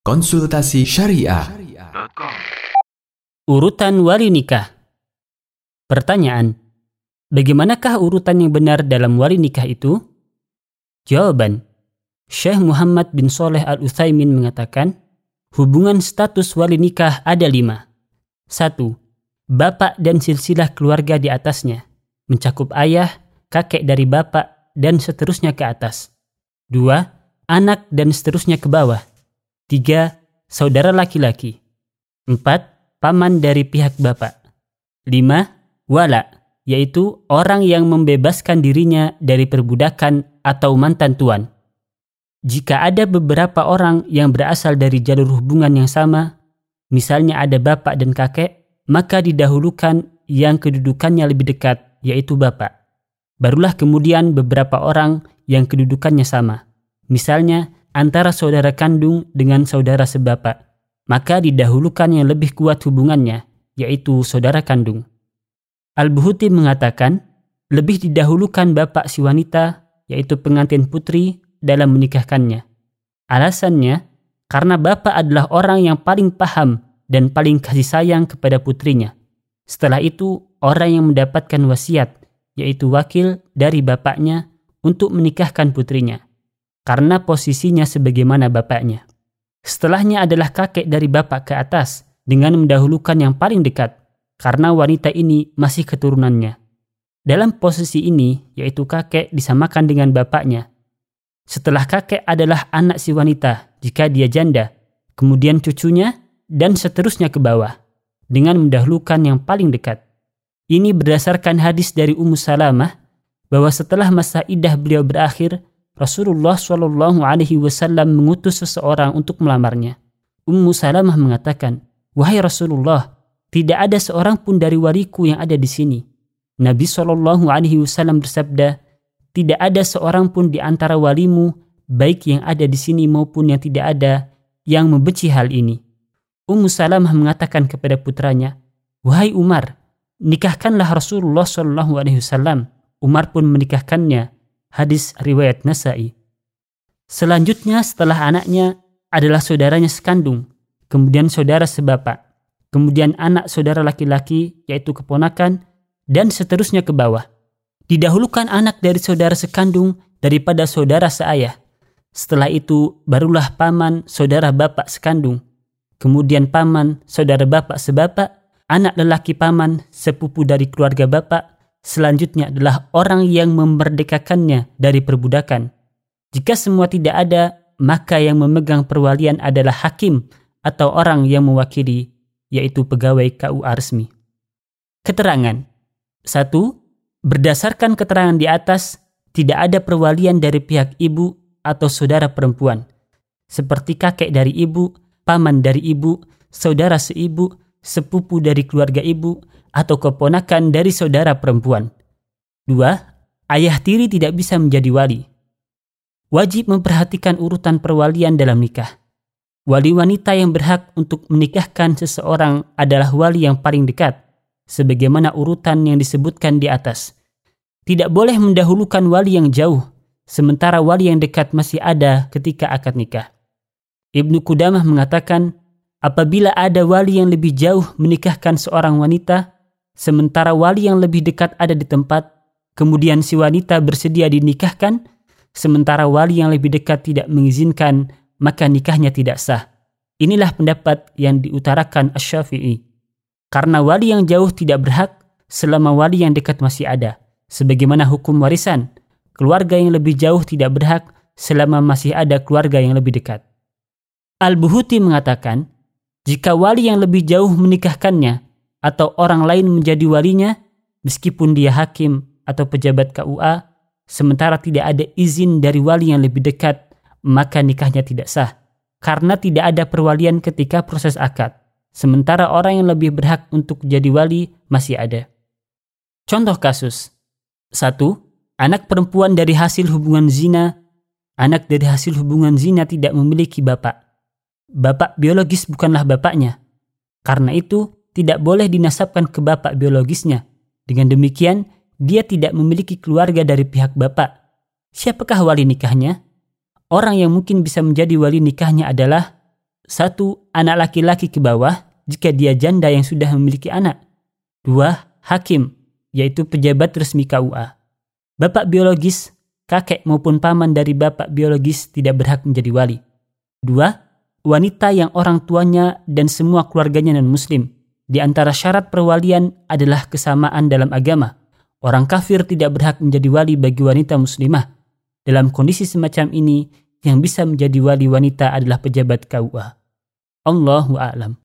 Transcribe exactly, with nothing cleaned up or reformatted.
Konsultasi Syariah. Urutan wali nikah. Pertanyaan: bagaimanakah urutan yang benar dalam wali nikah itu? Jawaban: Syekh Muhammad bin Shalih Al-Utsaimin mengatakan, hubungan status wali nikah ada lima. Satu, bapak dan silsilah keluarga di atasnya, mencakup ayah, kakek dari bapak, dan seterusnya ke atas. Dua, anak dan seterusnya ke bawah. Tiga, saudara laki-laki. Empat, paman dari pihak bapak. Lima, wala, yaitu orang yang membebaskan dirinya dari perbudakan atau mantan tuan. Jika ada beberapa orang yang berasal dari jalur hubungan yang sama, misalnya ada bapak dan kakek, maka didahulukan yang kedudukannya lebih dekat, yaitu bapak. Barulah kemudian beberapa orang yang kedudukannya sama, misalnya antara saudara kandung dengan saudara sebapak, maka didahulukan yang lebih kuat hubungannya, yaitu saudara kandung. Al-Buhuti mengatakan, lebih didahulukan bapak si wanita, yaitu pengantin putri, dalam menikahkannya. Alasannya, karena bapak adalah orang yang paling paham dan paling kasih sayang kepada putrinya. Setelah itu, orang yang mendapatkan wasiat, yaitu wakil dari bapaknya, untuk menikahkan putrinya, karena posisinya sebagaimana bapaknya. Setelahnya adalah kakek dari bapak ke atas, dengan mendahulukan yang paling dekat, karena wanita ini masih keturunannya. Dalam posisi ini, yaitu kakek disamakan dengan bapaknya. Setelah kakek adalah anak si wanita, jika dia janda, kemudian cucunya, dan seterusnya ke bawah, dengan mendahulukan yang paling dekat. Ini berdasarkan hadis dari Ummu Salamah, bahwa setelah masa iddah beliau berakhir, Rasulullah shallallahu alaihi wasallam mengutus seseorang untuk melamarnya. Ummu Salamah mengatakan, "Wahai Rasulullah, tidak ada seorang pun dari waliku yang ada di sini." Nabi shallallahu alaihi wasallam bersabda, "Tidak ada seorang pun di antara walimu, baik yang ada di sini maupun yang tidak ada, yang membenci hal ini." Ummu Salamah mengatakan kepada putranya, "Wahai Umar, nikahkanlah Rasulullah shallallahu alaihi wasallam." Umar pun menikahkannya. Hadis riwayat Nasa'i. Selanjutnya setelah anaknya adalah saudaranya sekandung, kemudian saudara sebapak, kemudian anak saudara laki-laki yaitu keponakan, dan seterusnya ke bawah. Didahulukan anak dari saudara sekandung daripada saudara seayah. Setelah itu barulah paman saudara bapak sekandung, kemudian paman saudara bapak sebapak, anak lelaki paman sepupu dari keluarga bapak. Selanjutnya adalah orang yang memerdekakannya dari perbudakan. Jika semua tidak ada, maka yang memegang perwalian adalah hakim atau orang yang mewakili, yaitu pegawai K U A resmi. Keterangan. Satu, berdasarkan keterangan di atas, tidak ada perwalian dari pihak ibu atau saudara perempuan, seperti kakek dari ibu, paman dari ibu, saudara seibu, sepupu dari keluarga ibu, atau keponakan dari saudara perempuan. Dua, ayah tiri tidak bisa menjadi wali. Wajib memperhatikan urutan perwalian dalam nikah. Wali wanita yang berhak untuk menikahkan seseorang adalah wali yang paling dekat, sebagaimana urutan yang disebutkan di atas. Tidak boleh mendahulukan wali yang jauh, sementara wali yang dekat masih ada ketika akad nikah. Ibnu Qudamah mengatakan, apabila ada wali yang lebih jauh menikahkan seorang wanita, sementara wali yang lebih dekat ada di tempat, kemudian si wanita bersedia dinikahkan, sementara wali yang lebih dekat tidak mengizinkan, maka nikahnya tidak sah. Inilah pendapat yang diutarakan Asy-Syafi'i. Karena wali yang jauh tidak berhak selama wali yang dekat masih ada. Sebagaimana hukum warisan, keluarga yang lebih jauh tidak berhak selama masih ada keluarga yang lebih dekat. Al-Buhuti mengatakan, jika wali yang lebih jauh menikahkannya, atau orang lain menjadi walinya, meskipun dia hakim atau pejabat K U A, sementara tidak ada izin dari wali yang lebih dekat, maka nikahnya tidak sah, karena tidak ada perwalian ketika proses akad, sementara orang yang lebih berhak untuk jadi wali masih ada. Contoh kasus. Satu, anak perempuan dari hasil hubungan zina. Anak dari hasil hubungan zina tidak memiliki bapak. Bapak biologis bukanlah bapaknya. Karena itu, tidak boleh dinasabkan ke bapak biologisnya. Dengan demikian, dia tidak memiliki keluarga dari pihak bapak. Siapakah wali nikahnya? Orang yang mungkin bisa menjadi wali nikahnya adalah Satu, anak laki-laki ke bawah jika dia janda yang sudah memiliki anak. Dua, hakim, yaitu pejabat resmi K U A. Bapak biologis, kakek maupun paman dari bapak biologis tidak berhak menjadi wali. Dua, wanita yang orang tuanya dan semua keluarganya non-muslim. Di antara syarat perwalian adalah kesamaan dalam agama. Orang kafir tidak berhak menjadi wali bagi wanita muslimah. Dalam kondisi semacam ini, yang bisa menjadi wali wanita adalah pejabat K U A. Allahu a'lam.